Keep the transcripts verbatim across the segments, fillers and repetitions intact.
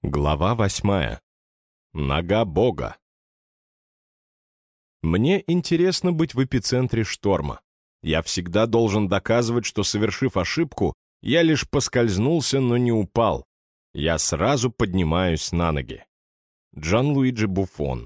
Глава восьмая. Нога Бога. Мне интересно быть в эпицентре шторма. Я всегда должен доказывать, что, совершив ошибку, я лишь поскользнулся, но не упал. Я сразу поднимаюсь на ноги. Джанлуиджи Буффон.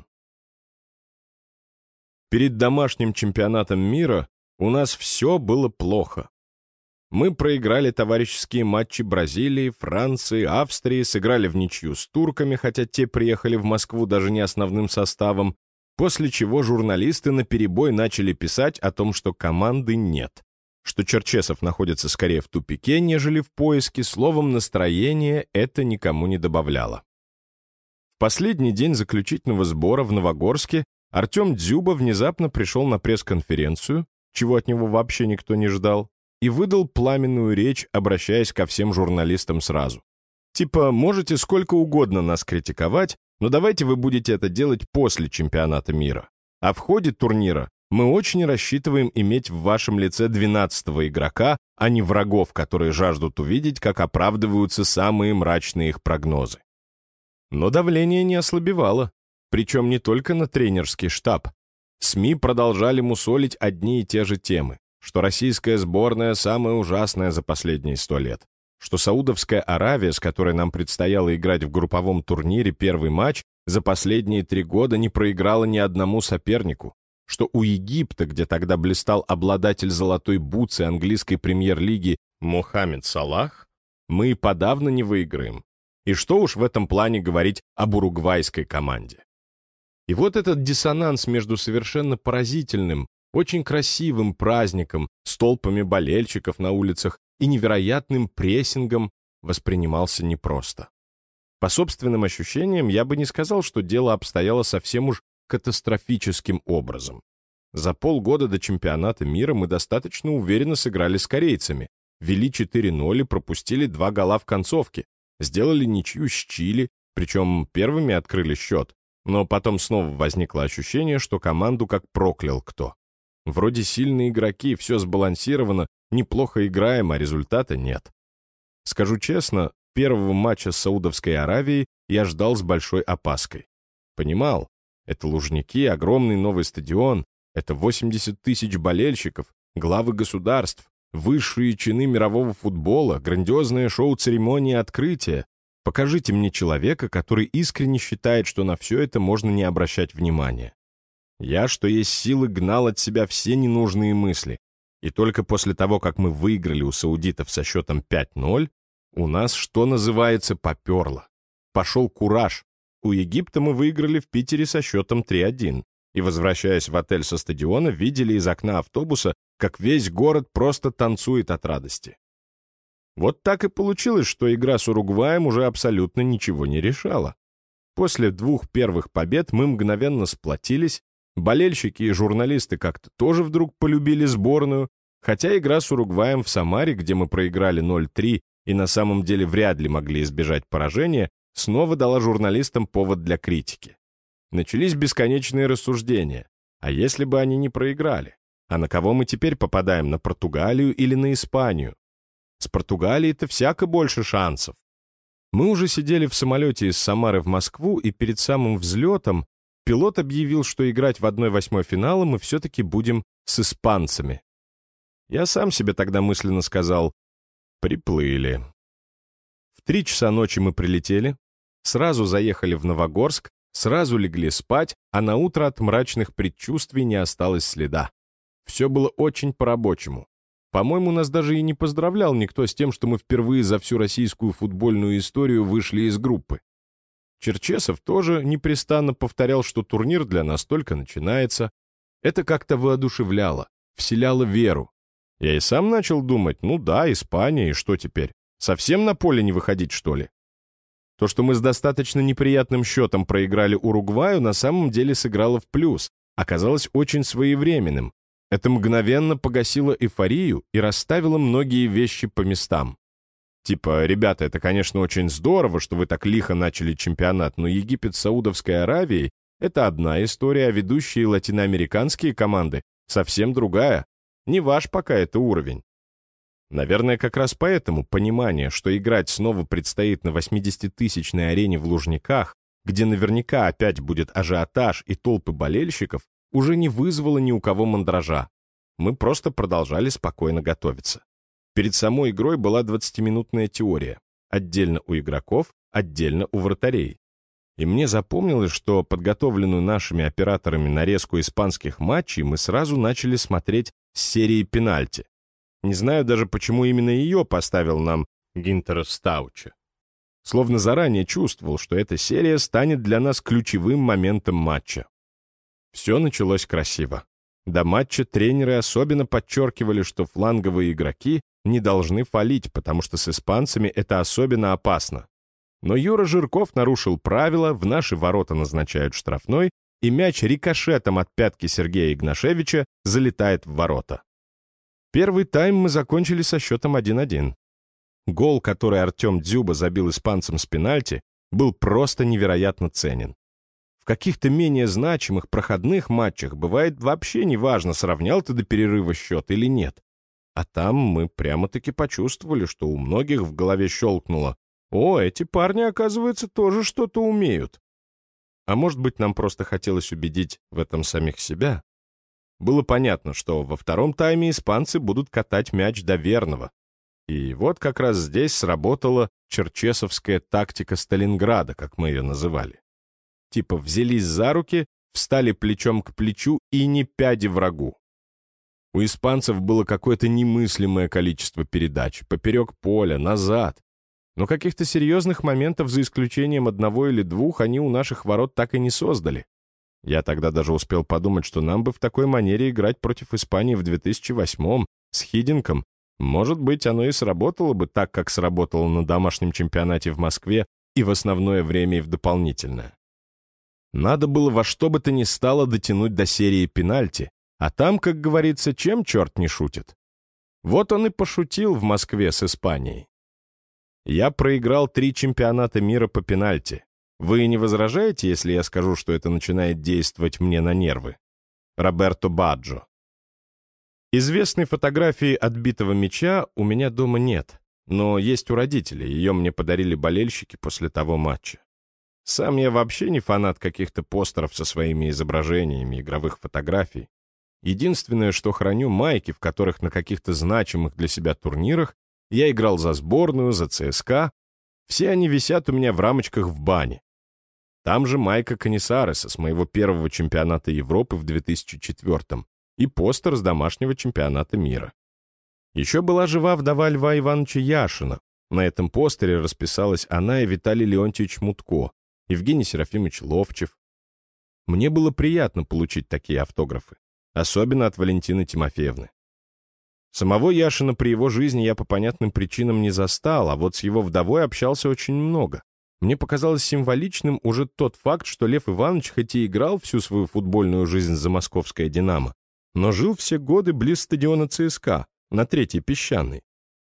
Перед домашним чемпионатом мира у нас все было плохо. Мы проиграли товарищеские матчи Бразилии, Франции, Австрии, сыграли в ничью с турками, хотя те приехали в Москву даже не основным составом, после чего журналисты наперебой начали писать о том, что команды нет, что Черчесов находится скорее в тупике, нежели в поиске, словом, настроение это никому не добавляло. В последний день заключительного сбора в Новогорске Артем Дзюба внезапно пришел на пресс-конференцию, чего от него вообще никто не ждал, и выдал пламенную речь, обращаясь ко всем журналистам сразу. Типа, можете сколько угодно нас критиковать, но давайте вы будете это делать после чемпионата мира. А в ходе турнира мы очень рассчитываем иметь в вашем лице двенадцатого игрока, а не врагов, которые жаждут увидеть, как оправдываются самые мрачные их прогнозы. Но давление не ослабевало, причем не только на тренерский штаб. СМИ продолжали мусолить одни и те же темы, что российская сборная самая ужасная за последние сто лет, что Саудовская Аравия, с которой нам предстояло играть в групповом турнире первый матч, за последние три года не проиграла ни одному сопернику, что у Египта, где тогда блистал обладатель золотой бутсы английской премьер-лиги Мохаммед Салах, мы и подавно не выиграем. И что уж в этом плане говорить об уругвайской команде. И вот этот диссонанс между совершенно поразительным, очень красивым праздником, с толпами болельщиков на улицах и невероятным прессингом воспринимался непросто. По собственным ощущениям, я бы не сказал, что дело обстояло совсем уж катастрофическим образом. За полгода до чемпионата мира мы достаточно уверенно сыграли с корейцами, вели четыре ноль и пропустили два гола в концовке, сделали ничью с Чили, причем первыми открыли счет, но потом снова возникло ощущение, что команду как проклял кто. Вроде сильные игроки, все сбалансировано, неплохо играем, а результата нет. Скажу честно, первого матча с Саудовской Аравией я ждал с большой опаской. Понимал, это Лужники, огромный новый стадион, это восемьдесят тысяч болельщиков, главы государств, высшие чины мирового футбола, грандиозное шоу-церемонии открытия. Покажите мне человека, который искренне считает, что на все это можно не обращать внимания. Я, что есть силы, гнал от себя все ненужные мысли. И только после того, как мы выиграли у саудитов со счетом пять ноль, у нас, что называется, поперло. Пошел кураж. У Египта мы выиграли в Питере со счетом три один. И, возвращаясь в отель со стадиона, видели из окна автобуса, как весь город просто танцует от радости. Вот так и получилось, что игра с Уругваем уже абсолютно ничего не решала. После двух первых побед мы мгновенно сплотились. Болельщики и журналисты как-то тоже вдруг полюбили сборную, хотя игра с Уругваем в Самаре, где мы проиграли ноль три и на самом деле вряд ли могли избежать поражения, снова дала журналистам повод для критики. Начались бесконечные рассуждения. А если бы они не проиграли? А на кого мы теперь попадаем, на Португалию или на Испанию? С Португалией-то всяко больше шансов. Мы уже сидели в самолете из Самары в Москву, и перед самым взлетом пилот объявил, что играть в одна восьмая финала мы все-таки будем с испанцами. Я сам себе тогда мысленно сказал: приплыли. В три часа ночи мы прилетели, сразу заехали в Новогорск, сразу легли спать, а на утро от мрачных предчувствий не осталось следа. Все было очень по-рабочему. По-моему, нас даже и не поздравлял никто с тем, что мы впервые за всю российскую футбольную историю вышли из группы. Черчесов тоже непрестанно повторял, что турнир для нас только начинается. Это как-то воодушевляло, вселяло веру. Я и сам начал думать: ну да, Испания, и что теперь? Совсем на поле не выходить, что ли? То, что мы с достаточно неприятным счетом проиграли Уругваю, на самом деле сыграло в плюс, оказалось очень своевременным. Это мгновенно погасило эйфорию и расставило многие вещи по местам. Типа, ребята, это, конечно, очень здорово, что вы так лихо начали чемпионат, но Египет с Саудовской Аравией — это одна история, а ведущие латиноамериканские команды — совсем другая. Не ваш пока это уровень. Наверное, как раз поэтому понимание, что играть снова предстоит на восьмидесятитысячной арене в Лужниках, где наверняка опять будет ажиотаж и толпы болельщиков, уже не вызвало ни у кого мандража. Мы просто продолжали спокойно готовиться. Перед самой игрой была двадцатиминутная теория. Отдельно у игроков, отдельно у вратарей. И мне запомнилось, что подготовленную нашими операторами нарезку испанских матчей мы сразу начали смотреть с серии пенальти. Не знаю даже, почему именно ее поставил нам Гинтер Стауче. Словно заранее чувствовал, что эта серия станет для нас ключевым моментом матча. Все началось красиво. До матча тренеры особенно подчеркивали, что фланговые игроки не должны фалить, потому что с испанцами это особенно опасно. Но Юра Жирков нарушил правила, в наши ворота назначают штрафной, и мяч рикошетом от пятки Сергея Игнашевича залетает в ворота. Первый тайм мы закончили со счетом один-один. Гол, который Артем Дзюба забил испанцам с пенальти, был просто невероятно ценен. В каких-то менее значимых проходных матчах бывает вообще неважно, сравнял ты до перерыва счет или нет. А там мы прямо-таки почувствовали, что у многих в голове щелкнуло: «О, эти парни, оказывается, тоже что-то умеют». А может быть, нам просто хотелось убедить в этом самих себя? Было понятно, что во втором тайме испанцы будут катать мяч до верного. И вот как раз здесь сработала черчесовская тактика Сталинграда, как мы ее называли. Типа взялись за руки, встали плечом к плечу и не пяди врагу. У испанцев было какое-то немыслимое количество передач, поперек поля, назад. Но каких-то серьезных моментов, за исключением одного или двух, они у наших ворот так и не создали. Я тогда даже успел подумать, что нам бы в такой манере играть против Испании в две тысячи восьмом с Хидинком. Может быть, оно и сработало бы так, как сработало на домашнем чемпионате в Москве и в основное время, и в дополнительное. Надо было во что бы то ни стало дотянуть до серии пенальти, а там, как говорится, чем черт не шутит. Вот он и пошутил в Москве с Испанией. Я проиграл три чемпионата мира по пенальти. Вы не возражаете, если я скажу, что это начинает действовать мне на нервы? Роберто Баджо. Известной фотографии отбитого мяча у меня дома нет, но есть у родителей, ее мне подарили болельщики после того матча. Сам я вообще не фанат каких-то постеров со своими изображениями игровых фотографий. Единственное, что храню, майки, в которых на каких-то значимых для себя турнирах я играл за сборную, за ЦСКА. Все они висят у меня в рамочках в бане. Там же майка Канисареса с моего первого чемпионата Европы в две тысячи четвёртом и постер с домашнего чемпионата мира. Еще была жива вдова Льва Ивановича Яшина. На этом постере расписалась она и Виталий Леонтьевич Мутко, Евгений Серафимович Ловчев. Мне было приятно получить такие автографы, особенно от Валентины Тимофеевны. Самого Яшина при его жизни я по понятным причинам не застал, а вот с его вдовой общался очень много. Мне показалось символичным уже тот факт, что Лев Иванович хоть и играл всю свою футбольную жизнь за московское «Динамо», но жил все годы близ стадиона ЦСКА, на Третьей Песчаной.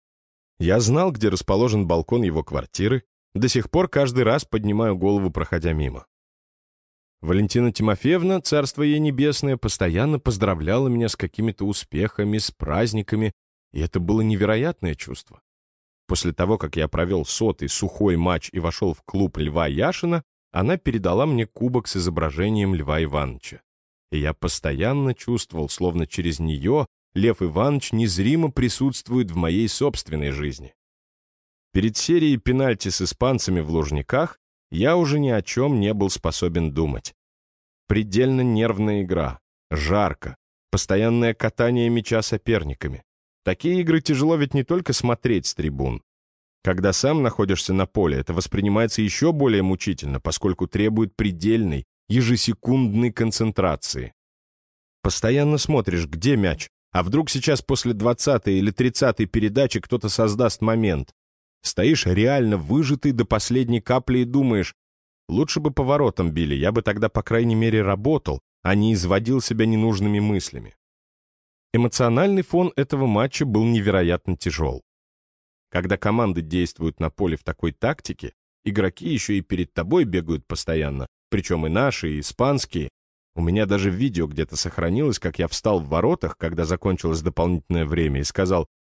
Я знал, где расположен балкон его квартиры, до сих пор каждый раз поднимаю голову, проходя мимо. Валентина Тимофеевна, царство ей небесное, постоянно поздравляла меня с какими-то успехами, с праздниками, и это было невероятное чувство. После того, как я провел сотый сухой матч и вошел в клуб Льва Яшина, она передала мне кубок с изображением Льва Ивановича. И я постоянно чувствовал, словно через нее Лев Иванович незримо присутствует в моей собственной жизни. Перед серией пенальти с испанцами в Лужниках я уже ни о чем не был способен думать. Предельно нервная игра, жарко, постоянное катание мяча соперниками. Такие игры тяжело ведь не только смотреть с трибун. Когда сам находишься на поле, это воспринимается еще более мучительно, поскольку требует предельной, ежесекундной концентрации. Постоянно смотришь, где мяч, а вдруг сейчас после двадцатой или тридцатой передачи кто-то создаст момент. Стоишь реально выжатый до последней капли и думаешь, лучше бы по воротам били, я бы тогда, по крайней мере, работал, а не изводил себя ненужными мыслями. Эмоциональный фон этого матча был невероятно тяжел. Когда команды действуют на поле в такой тактике, игроки еще и перед тобой бегают постоянно, причем и наши, и испанские. У меня даже видео где-то сохранилось, как я встал в воротах, когда закончилось дополнительное время, и сказал: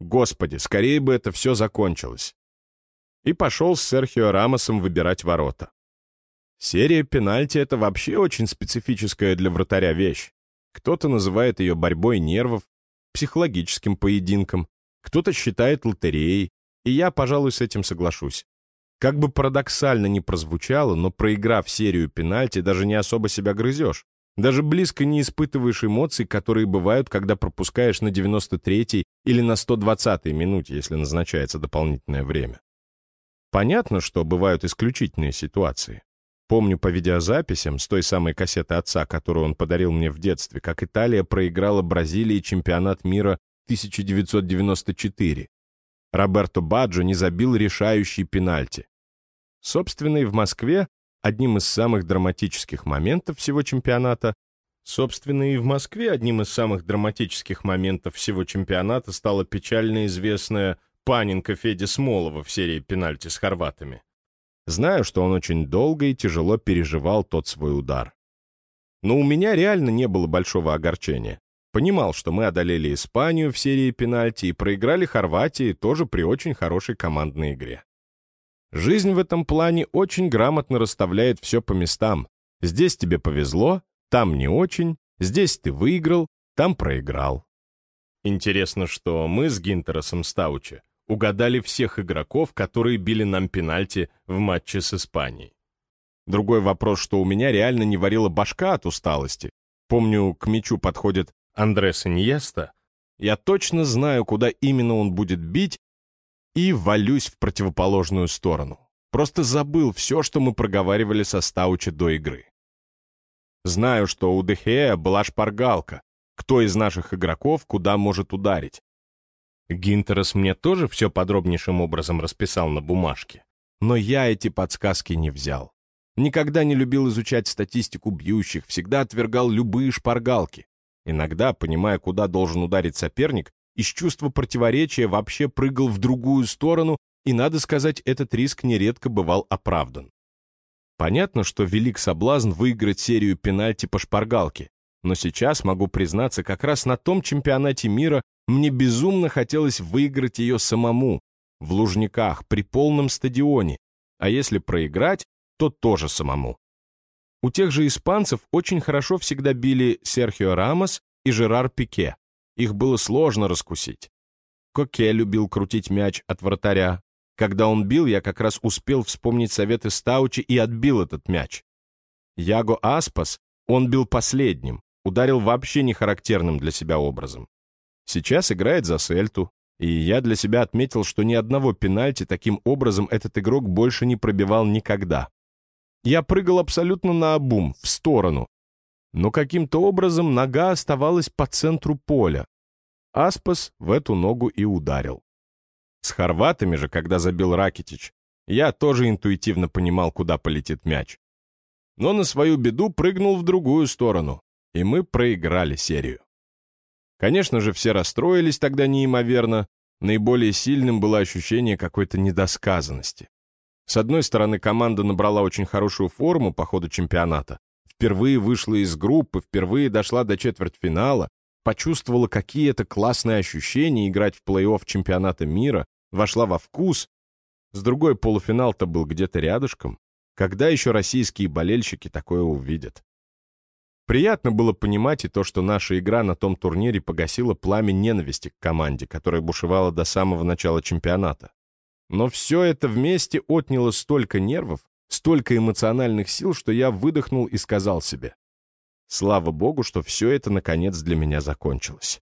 Господи, скорее бы это все закончилось. И пошел с Серхио Рамосом выбирать ворота. Серия пенальти — это вообще очень специфическая для вратаря вещь. Кто-то называет ее борьбой нервов, психологическим поединком, кто-то считает лотереей, и я, пожалуй, с этим соглашусь. Как бы парадоксально ни прозвучало, но проиграв серию пенальти, даже не особо себя грызешь. Даже близко не испытываешь эмоций, которые бывают, когда пропускаешь на девяносто третьей или на сто двадцатой минуте, если назначается дополнительное время. Понятно, что бывают исключительные ситуации. Помню по видеозаписям с той самой кассеты отца, которую он подарил мне в детстве, как Италия проиграла Бразилии чемпионат мира тысяча девятьсот девяносто четыре. Роберто Баджо не забил решающий пенальти. Собственно, и в Москве одним из самых драматических моментов всего чемпионата, собственно, и в Москве одним из самых драматических моментов всего чемпионата стала печально известная паненка Феди Смолова в серии пенальти с хорватами. Знаю, что он очень долго и тяжело переживал тот свой удар. Но у меня реально не было большого огорчения. Понимал, что мы одолели Испанию в серии пенальти и проиграли Хорватии тоже при очень хорошей командной игре. Жизнь в этом плане очень грамотно расставляет все по местам. Здесь тебе повезло, там не очень, здесь ты выиграл, там проиграл. Интересно, что мы с Гинтеросом Стаучи угадали всех игроков, которые били нам пенальти в матче с Испанией. Другой вопрос, что у меня реально не варила башка от усталости. Помню, к мячу подходит Андрес Иньеста. Я точно знаю, куда именно он будет бить, и валюсь в противоположную сторону. Просто забыл все, что мы проговаривали со Стаучи до игры. Знаю, что у Дехея была шпаргалка, кто из наших игроков куда может ударить. Гинтерос мне тоже все подробнейшим образом расписал на бумажке, но я эти подсказки не взял. Никогда не любил изучать статистику бьющих, всегда отвергал любые шпаргалки. Иногда, понимая, куда должен ударить соперник, из чувства противоречия вообще прыгал в другую сторону, и, надо сказать, этот риск нередко бывал оправдан. Понятно, что велик соблазн выиграть серию пенальти по шпаргалке, но сейчас, могу признаться, как раз на том чемпионате мира мне безумно хотелось выиграть ее самому, в Лужниках, при полном стадионе, а если проиграть, то тоже самому. У тех же испанцев очень хорошо всегда били Серхио Рамос и Жерар Пике. Их было сложно раскусить. Коке любил крутить мяч от вратаря. Когда он бил, я как раз успел вспомнить советы Стаучи и отбил этот мяч. Яго Аспас, он бил последним, ударил вообще не характерным для себя образом. Сейчас играет за Сельту, и я для себя отметил, что ни одного пенальти таким образом этот игрок больше не пробивал никогда. Я прыгал абсолютно наобум, в сторону, но каким-то образом нога оставалась по центру поля. Аспас в эту ногу и ударил. С хорватами же, когда забил Ракитич, я тоже интуитивно понимал, куда полетит мяч. Но на свою беду прыгнул в другую сторону, и мы проиграли серию. Конечно же, все расстроились тогда неимоверно, наиболее сильным было ощущение какой-то недосказанности. С одной стороны, команда набрала очень хорошую форму по ходу чемпионата, впервые вышла из группы, впервые дошла до четвертьфинала, почувствовала какие-то классные ощущения играть в плей-офф чемпионата мира, вошла во вкус. С другой, полуфинал-то был где-то рядышком. Когда еще российские болельщики такое увидят? Приятно было понимать и то, что наша игра на том турнире погасила пламя ненависти к команде, которая бушевала до самого начала чемпионата. Но все это вместе отняло столько нервов, столько эмоциональных сил, что я выдохнул и сказал себе: слава богу, что все это наконец для меня закончилось.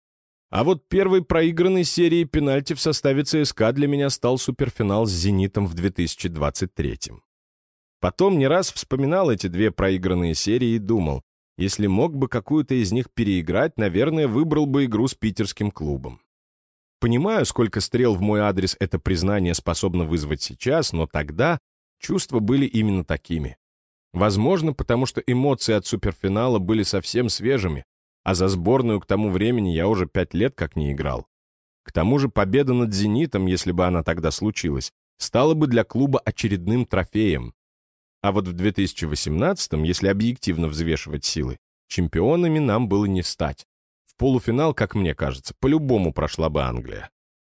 А вот первой проигранной серией пенальти в составе ЦСКА для меня стал суперфинал с «Зенитом» в две тысячи двадцать третьем. Потом не раз вспоминал эти две проигранные серии и думал, если мог бы какую-то из них переиграть, наверное, выбрал бы игру с питерским клубом. Понимаю, сколько стрел в мой адрес это признание способно вызвать сейчас, но тогда чувства были именно такими. Возможно, потому что эмоции от суперфинала были совсем свежими, а за сборную к тому времени я уже пять лет как не играл. К тому же победа над «Зенитом», если бы она тогда случилась, стала бы для клуба очередным трофеем. А вот в две тысячи восемнадцатом, если объективно взвешивать силы, чемпионами нам было не стать. В полуфинал, как мне кажется, по-любому прошла бы Англия.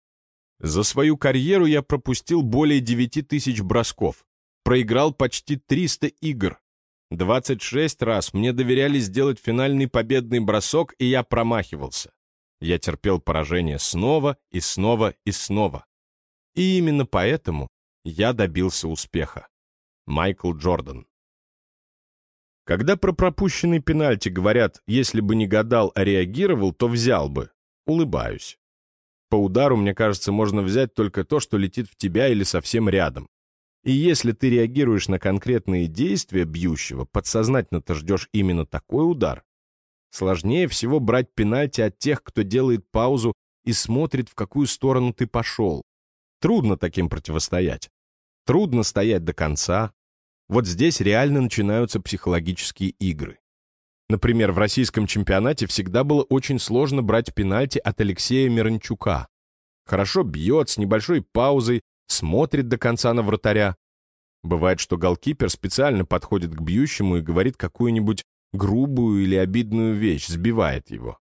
За свою карьеру я пропустил более девяти тысяч бросков, проиграл почти триста игр. двадцать шесть раз мне доверяли сделать финальный победный бросок, и я промахивался. Я терпел поражение снова и снова и снова. И именно поэтому я добился успеха. Майкл Джордан. Когда про пропущенный пенальти говорят, если бы не гадал, а реагировал, то взял бы, улыбаюсь. По удару, мне кажется, можно взять только то, что летит в тебя или совсем рядом. И если ты реагируешь на конкретные действия бьющего, подсознательно ты ждешь именно такой удар. Сложнее всего брать пенальти от тех, кто делает паузу и смотрит, в какую сторону ты пошел. Трудно таким противостоять. Трудно стоять до конца. Вот здесь реально начинаются психологические игры. Например, в российском чемпионате всегда было очень сложно брать пенальти от Алексея Миранчука. Хорошо бьет, с небольшой паузой, смотрит до конца на вратаря. Бывает, что голкипер специально подходит к бьющему и говорит какую-нибудь грубую или обидную вещь, сбивает его.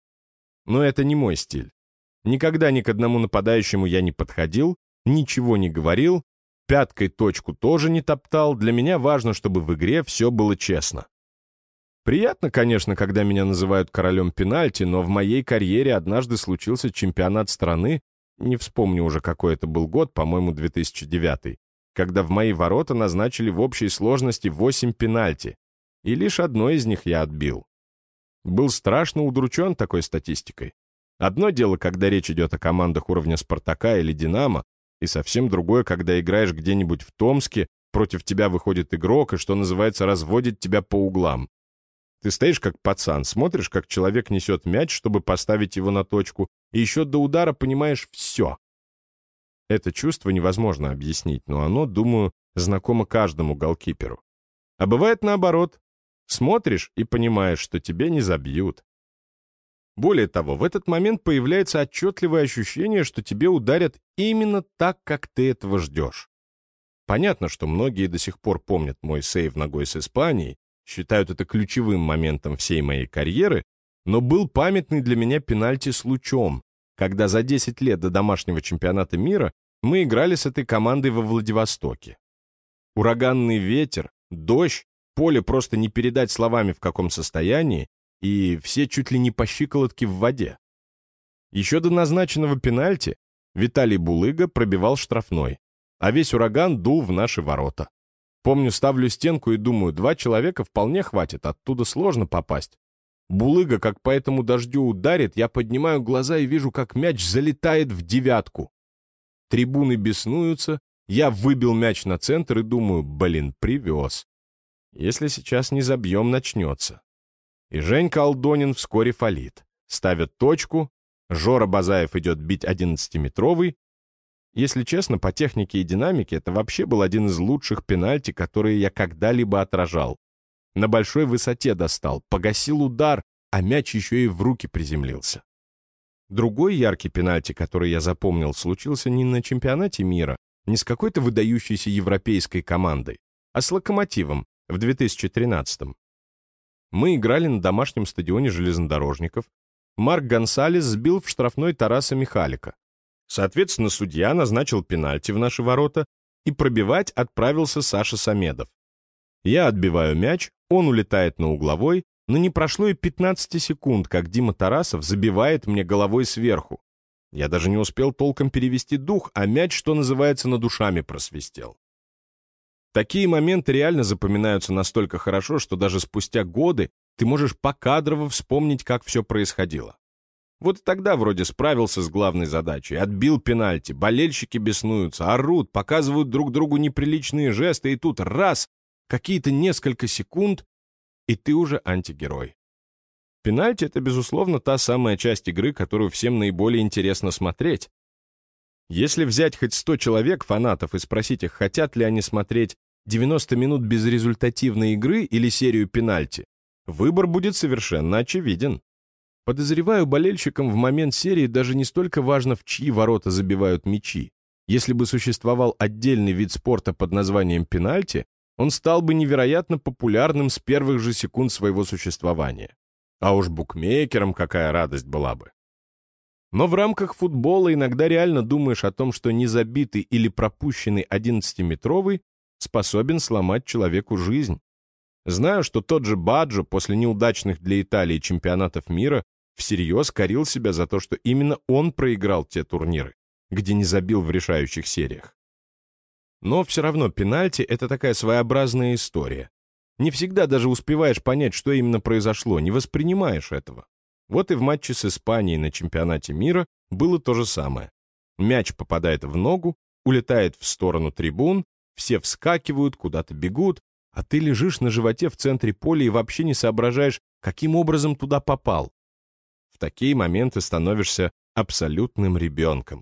Но это не мой стиль. Никогда ни к одному нападающему я не подходил, ничего не говорил, пяткой точку тоже не топтал. Для меня важно, чтобы в игре все было честно. Приятно, конечно, когда меня называют королем пенальти, но в моей карьере однажды случился чемпионат страны, не вспомню уже, какой это был год, по-моему, две тысячи девятый, когда в мои ворота назначили в общей сложности восемь пенальти, и лишь одно из них я отбил. Был страшно удручен такой статистикой. Одно дело, когда речь идет о командах уровня «Спартака» или «Динамо», и совсем другое, когда играешь где-нибудь в Томске, против тебя выходит игрок и, что называется, разводит тебя по углам. Ты стоишь как пацан, смотришь, как человек несет мяч, чтобы поставить его на точку, и еще до удара понимаешь все. Это чувство невозможно объяснить, но оно, думаю, знакомо каждому голкиперу. А бывает наоборот. Смотришь и понимаешь, что тебе не забьют. Более того, в этот момент появляется отчетливое ощущение, что тебе ударят именно так, как ты этого ждешь. Понятно, что многие до сих пор помнят мой сейв ногой с Испанией, считают это ключевым моментом всей моей карьеры, но был памятный для меня пенальти с Лучом, когда за десять лет до домашнего чемпионата мира мы играли с этой командой во Владивостоке. Ураганный ветер, дождь, поле просто не передать словами в каком состоянии, и все чуть ли не по щиколотке в воде. Еще до назначенного пенальти Виталий Булыга пробивал штрафной, а весь ураган дул в наши ворота. Помню, ставлю стенку и думаю, два человека вполне хватит, оттуда сложно попасть. Булыга, как по этому дождю ударит, я поднимаю глаза и вижу, как мяч залетает в девятку. Трибуны беснуются, я выбил мяч на центр и думаю, блин, привез. Если сейчас не забьем, начнется. И Женька Алдонин вскоре фалит. Ставят точку, Жора Базаев идет бить одиннадцатиметровый. Если честно, по технике и динамике это вообще был один из лучших пенальти, которые я когда-либо отражал. На большой высоте достал, погасил удар, а мяч еще и в руки приземлился. Другой яркий пенальти, который я запомнил, случился не на чемпионате мира, не с какой-то выдающейся европейской командой, а с «Локомотивом» в две тысячи тринадцатом. Мы играли на домашнем стадионе железнодорожников. Марк Гонсалес сбил в штрафной Тараса Михалика. Соответственно, судья назначил пенальти в наши ворота, и пробивать отправился Саша Самедов. Я отбиваю мяч, он улетает на угловой, но не прошло и пятнадцати секунд, как Дима Тарасов забивает мне головой сверху. Я даже не успел толком перевести дух, а мяч, что называется, над ушами просвистел. Такие моменты реально запоминаются настолько хорошо, что даже спустя годы ты можешь покадрово вспомнить, как все происходило. Вот тогда вроде справился с главной задачей, отбил пенальти, болельщики беснуются, орут, показывают друг другу неприличные жесты, и тут раз, какие-то несколько секунд, и ты уже антигерой. Пенальти — это, безусловно, та самая часть игры, которую всем наиболее интересно смотреть. Если взять хоть сто человек, фанатов, и спросить их, хотят ли они смотреть девяносто минут безрезультативной игры или серию пенальти, выбор будет совершенно очевиден. Подозреваю, болельщикам в момент серии даже не столько важно, в чьи ворота забивают мячи. Если бы существовал отдельный вид спорта под названием пенальти, он стал бы невероятно популярным с первых же секунд своего существования. А уж букмекерам какая радость была бы. Но в рамках футбола иногда реально думаешь о том, что незабитый или пропущенный одиннадцатиметровый способен сломать человеку жизнь. Знаю, что тот же Баджо после неудачных для Италии чемпионатов мира всерьез корил себя за то, что именно он проиграл те турниры, где не забил в решающих сериях. Но все равно пенальти — это такая своеобразная история. Не всегда даже успеваешь понять, что именно произошло, не воспринимаешь этого. Вот и в матче с Испанией на чемпионате мира было то же самое. Мяч попадает в ногу, улетает в сторону трибун, все вскакивают, куда-то бегут, а ты лежишь на животе в центре поля и вообще не соображаешь, каким образом туда попал. В такие моменты становишься абсолютным ребенком.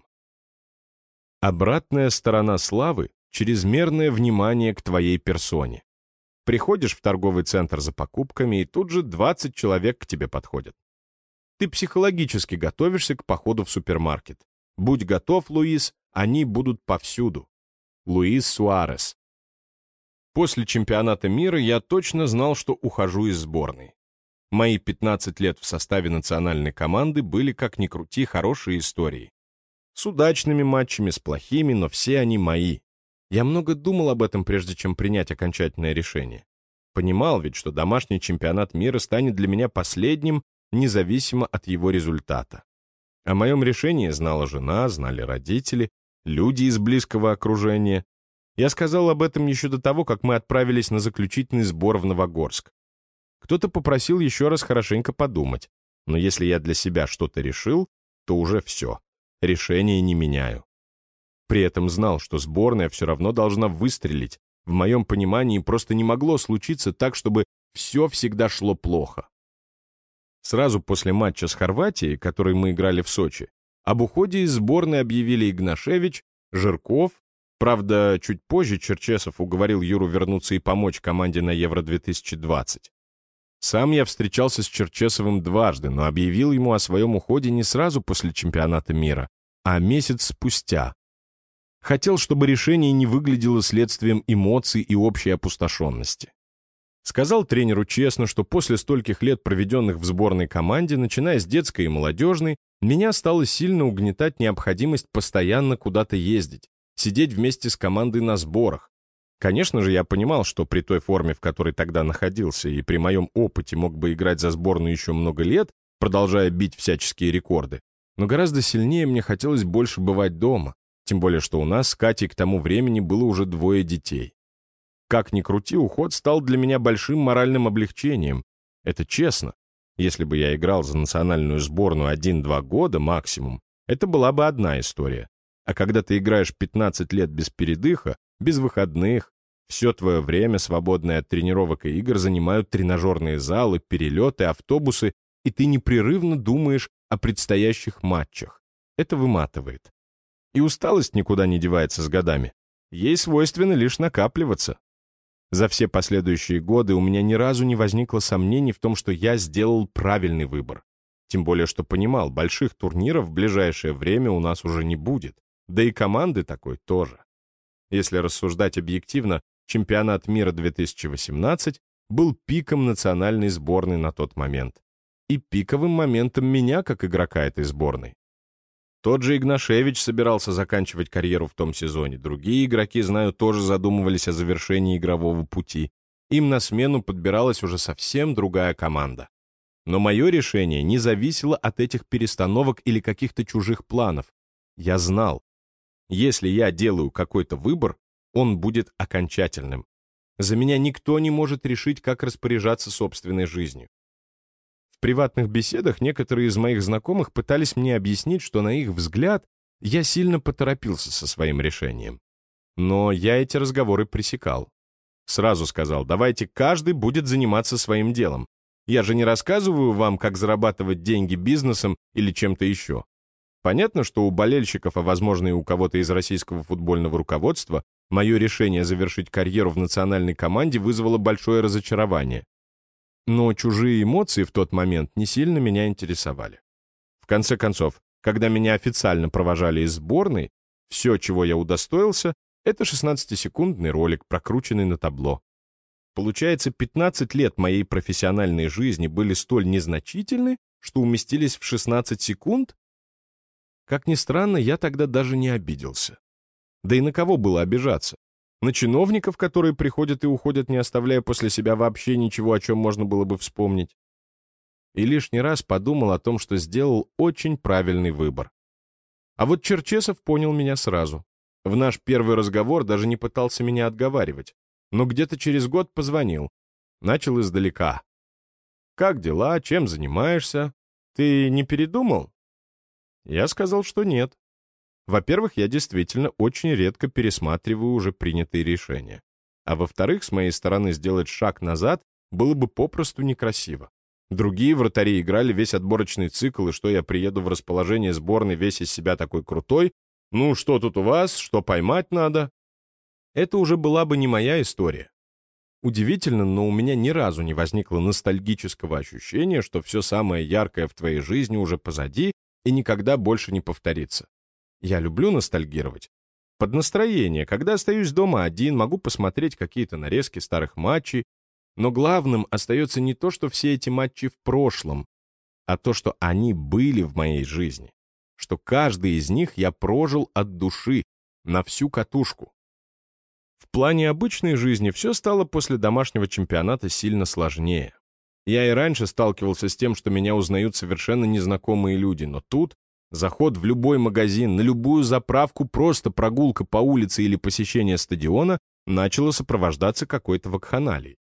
Обратная сторона славы — чрезмерное внимание к твоей персоне. Приходишь в торговый центр за покупками, и тут же двадцать человек к тебе подходят. Ты психологически готовишься к походу в супермаркет. Будь готов, Луис, они будут повсюду. Луис Суарес. После чемпионата мира я точно знал, что ухожу из сборной. Мои пятнадцать лет в составе национальной команды были, как ни крути, хорошие истории. С удачными матчами, с плохими, но все они мои. Я много думал об этом, прежде чем принять окончательное решение. Понимал ведь, что домашний чемпионат мира станет для меня последним, независимо от его результата. О моем решении знала жена, знали родители, люди из близкого окружения. Я сказал об этом еще до того, как мы отправились на заключительный сбор в Новогорск. Кто-то попросил еще раз хорошенько подумать, но если я для себя что-то решил, то уже все. Решение не меняю. При этом знал, что сборная все равно должна выстрелить. В моем понимании просто не могло случиться так, чтобы все всегда шло плохо. Сразу после матча с Хорватией, который мы играли в Сочи, об уходе из сборной объявили Игнашевич, Жирков. Правда, чуть позже Черчесов уговорил Юру вернуться и помочь команде на Евро две тысячи двадцать. Сам я встречался с Черчесовым дважды, но объявил ему о своем уходе не сразу после чемпионата мира, а месяц спустя. Хотел, чтобы решение не выглядело следствием эмоций и общей опустошенности. Сказал тренеру честно, что после стольких лет, проведенных в сборной команде, начиная с детской и молодежной, меня стало сильно угнетать необходимость постоянно куда-то ездить, сидеть вместе с командой на сборах. Конечно же, я понимал, что при той форме, в которой тогда находился, и при моем опыте мог бы играть за сборную еще много лет, продолжая бить всяческие рекорды, но гораздо сильнее мне хотелось больше бывать дома, тем более, что у нас с Катей к тому времени было уже двое детей. Как ни крути, уход стал для меня большим моральным облегчением. Это честно. Если бы я играл за национальную сборную один-два года максимум, это была бы одна история. А когда ты играешь пятнадцать лет без передыха, без выходных, все твое время, свободное от тренировок и игр, занимают тренажерные залы, перелеты, автобусы, и ты непрерывно думаешь о предстоящих матчах. Это выматывает. И усталость никуда не девается с годами. Ей свойственно лишь накапливаться. За все последующие годы у меня ни разу не возникло сомнений в том, что я сделал правильный выбор. Тем более, что понимал, больших турниров в ближайшее время у нас уже не будет. Да и команды такой тоже. Если рассуждать объективно, чемпионат мира две тысячи восемнадцать был пиком национальной сборной на тот момент. И пиковым моментом меня, как игрока этой сборной. Тот же Игнашевич собирался заканчивать карьеру в том сезоне. Другие игроки, знаю, тоже задумывались о завершении игрового пути. Им на смену подбиралась уже совсем другая команда. Но мое решение не зависело от этих перестановок или каких-то чужих планов. Я знал, если я делаю какой-то выбор, он будет окончательным. За меня никто не может решить, как распоряжаться собственной жизнью. В приватных беседах некоторые из моих знакомых пытались мне объяснить, что, на их взгляд, я сильно поторопился со своим решением. Но я эти разговоры пресекал. Сразу сказал, давайте каждый будет заниматься своим делом. Я же не рассказываю вам, как зарабатывать деньги бизнесом или чем-то еще. Понятно, что у болельщиков, а возможно и у кого-то из российского футбольного руководства, мое решение завершить карьеру в национальной команде вызвало большое разочарование. Но чужие эмоции в тот момент не сильно меня интересовали. В конце концов, когда меня официально провожали из сборной, все, чего я удостоился, это шестнадцатисекундный ролик, прокрученный на табло. Получается, пятнадцать лет моей профессиональной жизни были столь незначительны, что уместились в шестнадцать секунд? Как ни странно, я тогда даже не обиделся. Да и на кого было обижаться? На чиновников, которые приходят и уходят, не оставляя после себя вообще ничего, о чем можно было бы вспомнить. И лишний раз подумал о том, что сделал очень правильный выбор. А вот Черчесов понял меня сразу. В наш первый разговор даже не пытался меня отговаривать, но где-то через год позвонил. Начал издалека. «Как дела? Чем занимаешься? Ты не передумал?» Я сказал, что нет. Во-первых, я действительно очень редко пересматриваю уже принятые решения. А во-вторых, с моей стороны сделать шаг назад было бы попросту некрасиво. Другие вратари играли весь отборочный цикл, и что я приеду в расположение сборной весь из себя такой крутой? Ну, что тут у вас? Что поймать надо? Это уже была бы не моя история. Удивительно, но у меня ни разу не возникло ностальгического ощущения, что все самое яркое в твоей жизни уже позади и никогда больше не повторится. Я люблю ностальгировать. Под настроение, когда остаюсь дома один, могу посмотреть какие-то нарезки старых матчей, но главным остается не то, что все эти матчи в прошлом, а то, что они были в моей жизни, что каждый из них я прожил от души, на всю катушку. В плане обычной жизни все стало после домашнего чемпионата сильно сложнее. Я и раньше сталкивался с тем, что меня узнают совершенно незнакомые люди, но тут заход в любой магазин, на любую заправку, просто прогулка по улице или посещение стадиона начало сопровождаться какой-то вакханалией.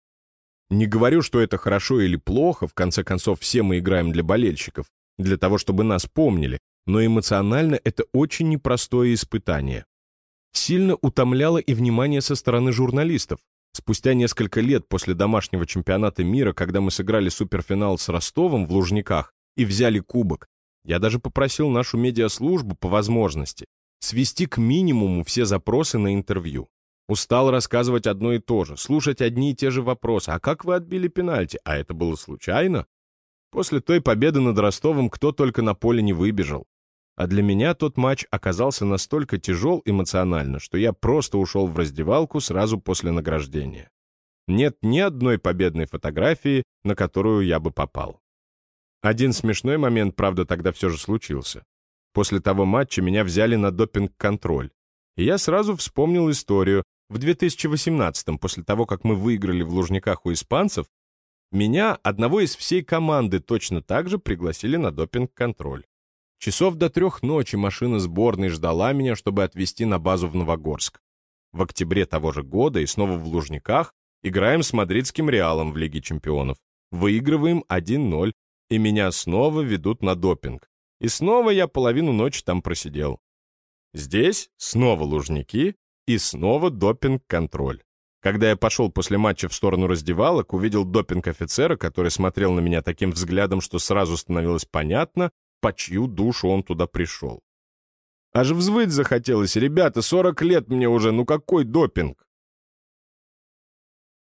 Не говорю, что это хорошо или плохо, в конце концов, все мы играем для болельщиков, для того, чтобы нас помнили, но эмоционально это очень непростое испытание. Сильно утомляло и внимание со стороны журналистов. Спустя несколько лет после домашнего чемпионата мира, когда мы сыграли суперфинал с Ростовом в Лужниках и взяли кубок, я даже попросил нашу медиаслужбу по возможности свести к минимуму все запросы на интервью. Устал рассказывать одно и то же, слушать одни и те же вопросы. А как вы отбили пенальти? А это было случайно? После той победы над Ростовом кто только на поле не выбежал. А для меня тот матч оказался настолько тяжел эмоционально, что я просто ушел в раздевалку сразу после награждения. Нет ни одной победной фотографии, на которую я бы попал. Один смешной момент, правда, тогда все же случился. После того матча меня взяли на допинг-контроль. И я сразу вспомнил историю. В две тысячи восемнадцатом, после того, как мы выиграли в Лужниках у испанцев, меня, одного из всей команды, точно так же пригласили на допинг-контроль. Часов до трех ночи машина сборной ждала меня, чтобы отвезти на базу в Новогорск. В октябре того же года и снова в Лужниках играем с мадридским Реалом в Лиге чемпионов. Выигрываем один ноль, и меня снова ведут на допинг. И снова я половину ночи там просидел. Здесь снова Лужники и снова допинг-контроль. Когда я пошел после матча в сторону раздевалок, увидел допинг-офицера, который смотрел на меня таким взглядом, что сразу становилось понятно, по чью душу он туда пришел. Аж взвыть захотелось. Ребята, сорок лет мне уже, ну какой допинг?